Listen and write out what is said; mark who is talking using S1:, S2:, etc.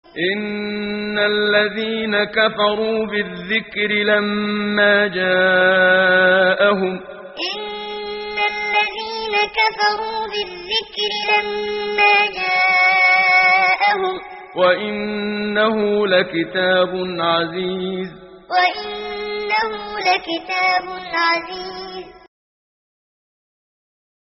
S1: إن الذين كفروا بالذكر لما جاءهم
S2: إن الذين كفروا بالذكر لما جاءهم
S1: وإنه لكتاب عزيز
S2: وإنه لكتاب عزيز